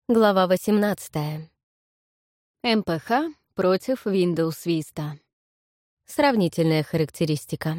Глава 18. МПХ против Windows Vista. Сравнительная характеристика.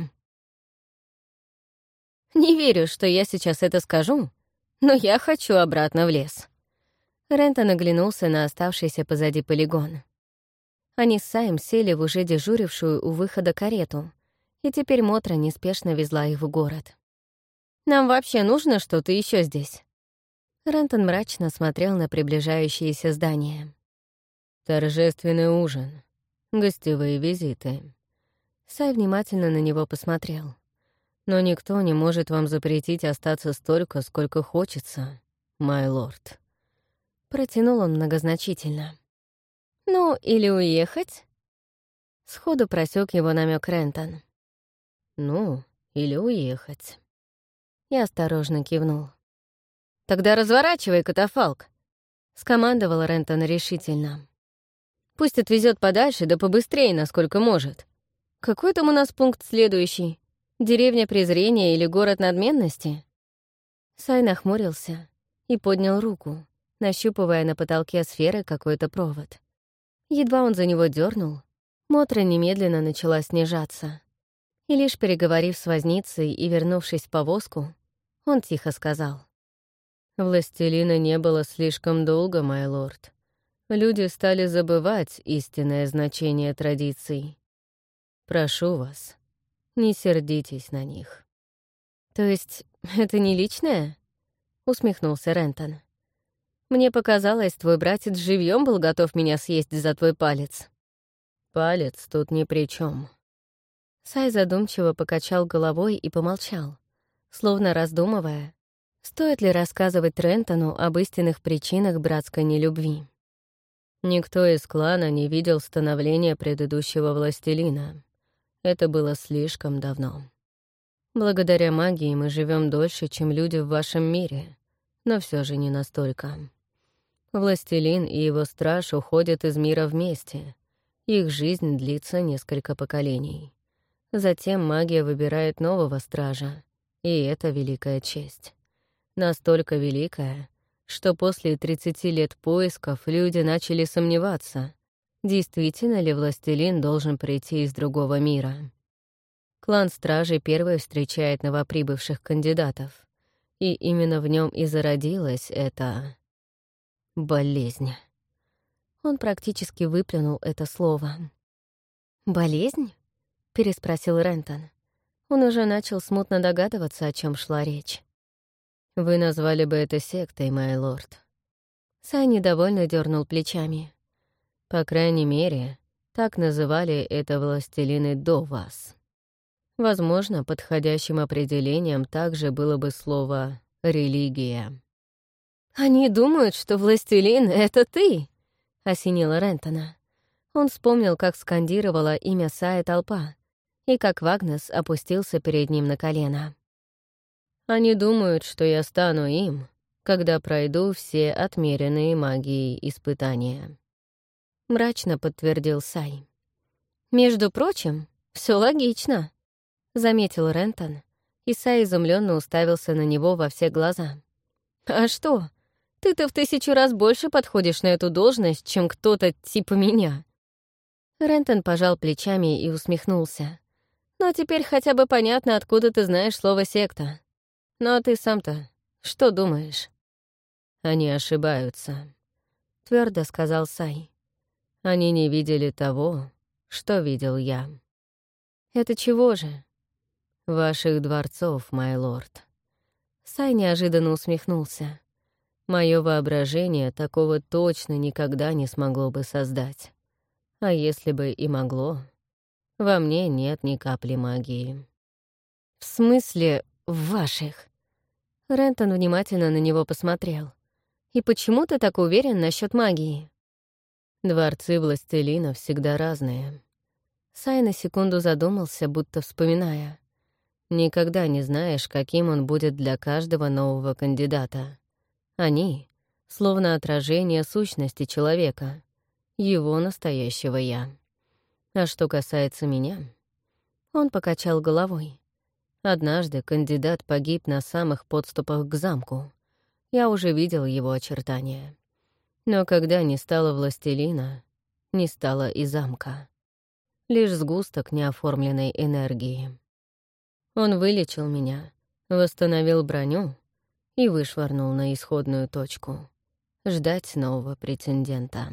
Не верю, что я сейчас это скажу, но я хочу обратно в лес. Рентон оглянулся на оставшийся позади полигон. Они с Саем сели в уже дежурившую у выхода карету, и теперь Мотра неспешно везла их в город. «Нам вообще нужно что-то еще здесь?» Рентон мрачно смотрел на приближающиеся здания. «Торжественный ужин. Гостевые визиты». Сай внимательно на него посмотрел. «Но никто не может вам запретить остаться столько, сколько хочется, май лорд». Протянул он многозначительно. «Ну, или уехать?» Сходу просек его намек Рентон. «Ну, или уехать». Я осторожно кивнул. «Тогда разворачивай катафалк», — скомандовал Рентон решительно. «Пусть отвезет подальше, да побыстрее, насколько может. Какой там у нас пункт следующий? Деревня презрения или город надменности?» Сай нахмурился и поднял руку, нащупывая на потолке сферы какой-то провод. Едва он за него дернул, Мотра немедленно начала снижаться. И лишь переговорив с возницей и вернувшись в повозку, он тихо сказал: «Властелина не было слишком долго, май лорд. Люди стали забывать истинное значение традиций. Прошу вас, не сердитесь на них». «То есть это не личное?» — усмехнулся Рентон. «Мне показалось, твой братец живьем был готов меня съесть за твой палец». «Палец тут ни при чем. Сай задумчиво покачал головой и помолчал, словно раздумывая, стоит ли рассказывать Рентону об истинных причинах братской нелюбви. Никто из клана не видел становления предыдущего властелина. Это было слишком давно. Благодаря магии мы живем дольше, чем люди в вашем мире, но все же не настолько. Властелин и его страж уходят из мира вместе. Их жизнь длится несколько поколений. Затем магия выбирает нового стража, и это великая честь. Настолько великая, что после 30 лет поисков люди начали сомневаться, действительно ли властелин должен прийти из другого мира. Клан Стражей первый встречает новоприбывших кандидатов, и именно в нем и зародилась эта болезнь. Он практически выплюнул это слово. «Болезнь?» — переспросил Рентон. Он уже начал смутно догадываться, о чем шла речь. «Вы назвали бы это сектой, май лорд». Сай недовольно дернул плечами. «По крайней мере, так называли это властелины до вас. Возможно, подходящим определением также было бы слово «религия». «Они думают, что властелин — это ты!» — осенила Рентона. Он вспомнил, как скандировала имя Сая толпа, и как Вагнес опустился перед ним на колено. «Они думают, что я стану им, когда пройду все отмеренные магией испытания», — мрачно подтвердил Сай. «Между прочим, все логично», — заметил Рентон, и Сай изумленно уставился на него во все глаза. «А что? Ты-то в 1000 раз больше подходишь на эту должность, чем кто-то типа меня». Рентон пожал плечами и усмехнулся. «Но теперь хотя бы понятно, откуда ты знаешь слово «секта». Но ты сам-то что думаешь?» «Они ошибаются», — твердо сказал Сай. «Они не видели того, что видел я». «Это чего же?» «Ваших дворцов, май лорд». Сай неожиданно усмехнулся. Мое воображение такого точно никогда не смогло бы создать. А если бы и могло, во мне нет ни капли магии». «В смысле, ваших?» Рентон внимательно на него посмотрел. «И почему ты так уверен насчет магии?» «Дворцы властелина всегда разные». Сай на секунду задумался, будто вспоминая. «Никогда не знаешь, каким он будет для каждого нового кандидата. Они — словно отражение сущности человека, его настоящего «я». А что касается меня...» Он покачал головой. Однажды кандидат погиб на самых подступах к замку. Я уже видел его очертания. Но когда не стало властелина, не стало и замка. Лишь сгусток неоформленной энергии. Он вылечил меня, восстановил броню и вышвырнул на исходную точку. Ждать нового претендента.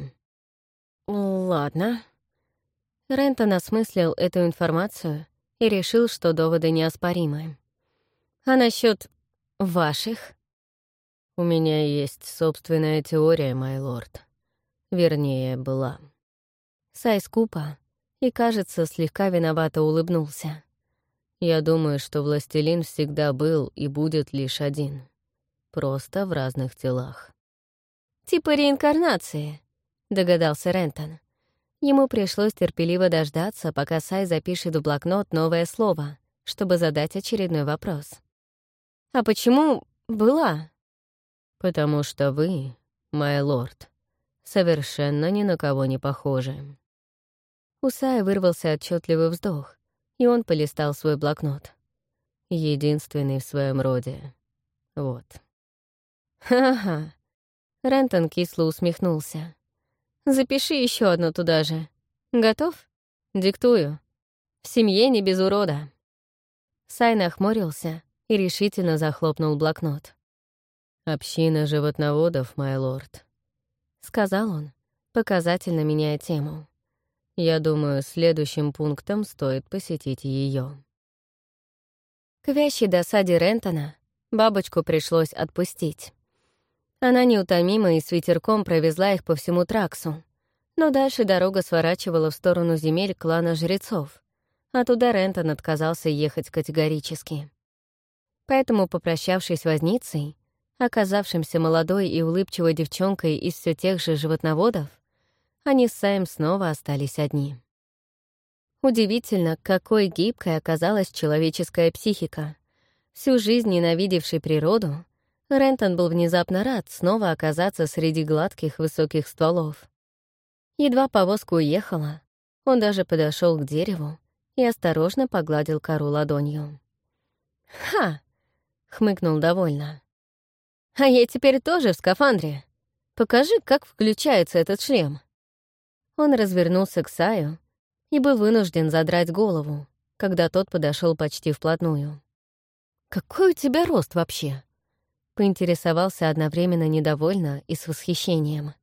Ладно. Рентон осмыслил эту информацию и решил, что доводы неоспоримы. А насчет ваших? У меня есть собственная теория, май лорд. Вернее, была. Сай скупо и, кажется, слегка виновато улыбнулся. Я думаю, что властелин всегда был и будет лишь один. Просто в разных телах. «Типа реинкарнации», — догадался Рентон. Ему пришлось терпеливо дождаться, пока Сай запишет в блокнот новое слово, чтобы задать очередной вопрос. «А почему была?» «Потому что вы, май лорд, совершенно ни на кого не похожи». У Сая вырвался отчетливый вздох, и он полистал свой блокнот. Единственный в своем роде. Вот. «Ха-ха». Рентон кисло усмехнулся. «Запиши еще одну туда же. Готов? Диктую. В семье не без урода». Сай нахмурился и решительно захлопнул блокнот. «Община животноводов, май лорд», — сказал он, показательно меняя тему. «Я думаю, следующим пунктом стоит посетить ее. К вящей досаде Рентона бабочку пришлось отпустить. Она неутомимо и с ветерком провезла их по всему Траксу, но дальше дорога сворачивала в сторону земель клана жрецов, а туда Рентон отказался ехать категорически. Поэтому, попрощавшись с возницей, оказавшимся молодой и улыбчивой девчонкой из все тех же животноводов, они с Саем снова остались одни. Удивительно, какой гибкой оказалась человеческая психика. Всю жизнь ненавидевший природу, Рентон был внезапно рад снова оказаться среди гладких высоких стволов. Едва повозка уехала, он даже подошел к дереву и осторожно погладил кору ладонью. «Ха!» — хмыкнул довольно. «А я теперь тоже в скафандре. Покажи, как включается этот шлем». Он развернулся к Саю и был вынужден задрать голову, когда тот подошел почти вплотную. «Какой у тебя рост вообще?» — поинтересовался одновременно недовольно и с восхищением.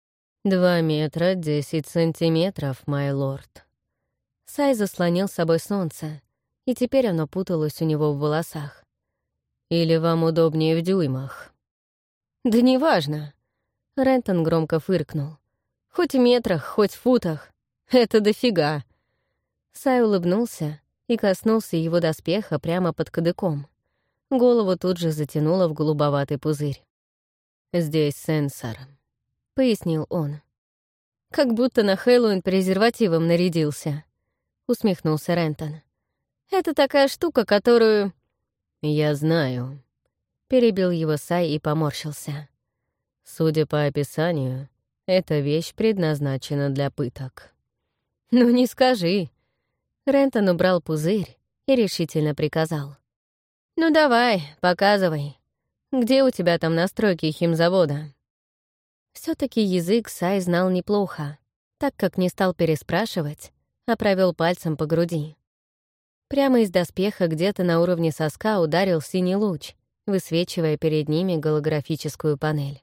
2 метра 10 сантиметров, май лорд». Сай заслонил с собой солнце, и теперь оно путалось у него в волосах. «Или вам удобнее в дюймах?» «Да неважно». Рентон громко фыркнул. «Хоть в метрах, хоть в футах. Это дофига». Сай улыбнулся и коснулся его доспеха прямо под кадыком. Голову тут же затянуло в голубоватый пузырь. «Здесь сенсор», — пояснил он. «Как будто на Хэллоуин презервативом нарядился», — усмехнулся Рентон. «Это такая штука, которую...» «Я знаю», — перебил его Сай и поморщился. «Судя по описанию, эта вещь предназначена для пыток». «Ну не скажи». Рентон убрал пузырь и решительно приказал. «Ну давай, показывай. Где у тебя там настройки химзавода?» все таки язык Сай знал неплохо, так как не стал переспрашивать, а провел пальцем по груди. Прямо из доспеха где-то на уровне соска ударил синий луч, высвечивая перед ними голографическую панель.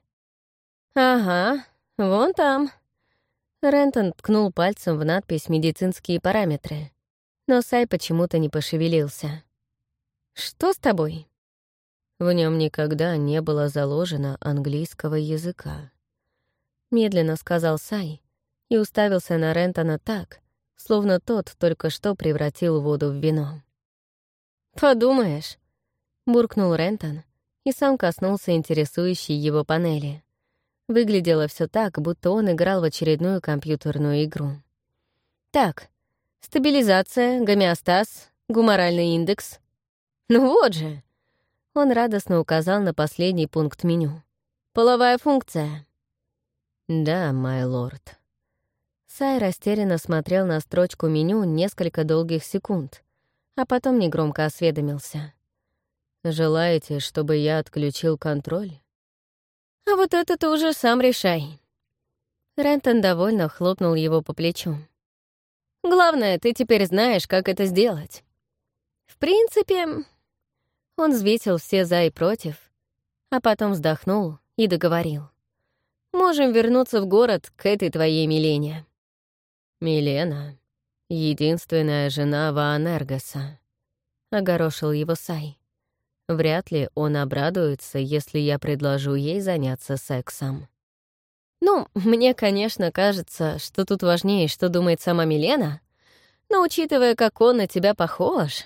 «Ага, вон там». Рентон ткнул пальцем в надпись «Медицинские параметры», но Сай почему-то не пошевелился. «Что с тобой?» В нем никогда не было заложено английского языка. Медленно сказал Сай и уставился на Рентона так, словно тот только что превратил воду в вино. «Подумаешь», — буркнул Рентон и сам коснулся интересующей его панели. Выглядело все так, будто он играл в очередную компьютерную игру. «Так, стабилизация, гомеостаз, гуморальный индекс. Ну вот же!» Он радостно указал на последний пункт меню. «Половая функция». «Да, май лорд». Сай растерянно смотрел на строчку меню несколько долгих секунд, а потом негромко осведомился. «Желаете, чтобы я отключил контроль?» «А вот это ты уже сам решай». Рентон довольно хлопнул его по плечу. «Главное, ты теперь знаешь, как это сделать. В принципе...» Он взвесил все «за» и «против», а потом вздохнул и договорил. «Можем вернуться в город к этой твоей Милене». «Милена — единственная жена Ваанергоса», — огорошил его Сай. «Вряд ли он обрадуется, если я предложу ей заняться сексом». «Ну, мне, конечно, кажется, что тут важнее, что думает сама Милена, но учитывая, как он на тебя похож...»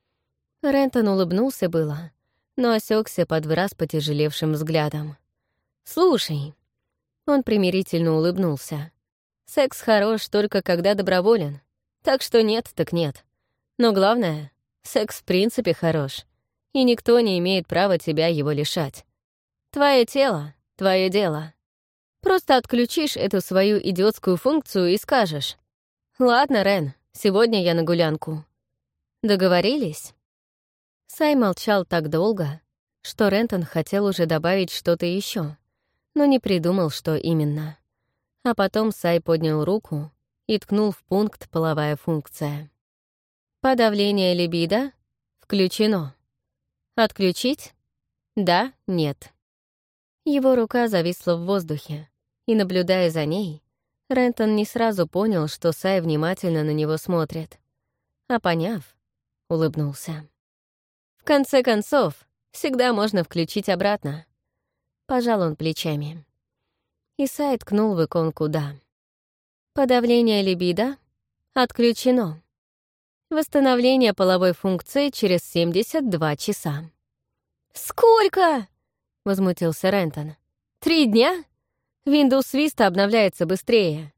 Рентон улыбнулся было, но осекся под враз потяжелевшим взглядом. «Слушай...» Он примирительно улыбнулся. «Секс хорош только когда доброволен, так что нет так нет. Но главное, секс в принципе хорош, и никто не имеет права тебя его лишать. Твое тело — твое дело. Просто отключишь эту свою идиотскую функцию и скажешь: «Ладно, Рен, сегодня я на гулянку». Договорились?» Сай молчал так долго, что Рентон хотел уже добавить что-то еще, но не придумал, что именно. А потом Сай поднял руку и ткнул в пункт «Половая функция». «Подавление либидо включено. Отключить? Да, нет». Его рука зависла в воздухе, и, наблюдая за ней, Рентон не сразу понял, что Сай внимательно на него смотрит. А поняв, улыбнулся. «В конце концов, всегда можно включить обратно». Пожал он плечами. И Сай ткнул в иконку «Да». «Подавление либидо отключено. Восстановление половой функции через 72 часа». «Сколько?» — возмутился Рентон. «3 дня? Windows Vista обновляется быстрее».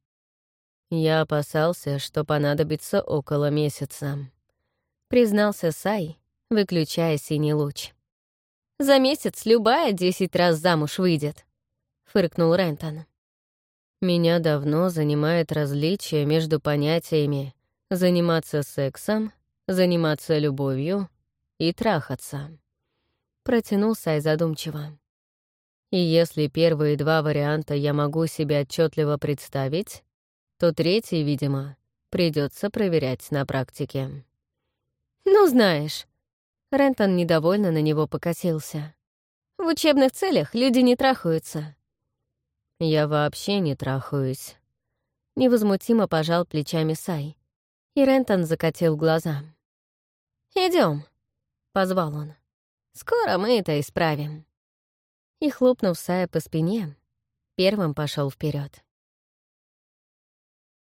«Я опасался, что понадобится около месяца», — признался Сай, выключая синий луч. «За месяц любая 10 раз замуж выйдет», — фыркнул Рентон. «Меня давно занимает различие между понятиями «заниматься сексом», «заниматься любовью» и «трахаться», — протянул Сай задумчиво. «И если первые 2 варианта я могу себе отчетливо представить, то третий, видимо, придется проверять на практике». «Ну, знаешь...» Рентон недовольно на него покосился. «В учебных целях люди не трахаются». «Я вообще не трахаюсь», — невозмутимо пожал плечами Сай. И Рентон закатил глаза. «Идем», — позвал он. «Скоро мы это исправим». И, хлопнув Сая по спине, первым пошел вперед.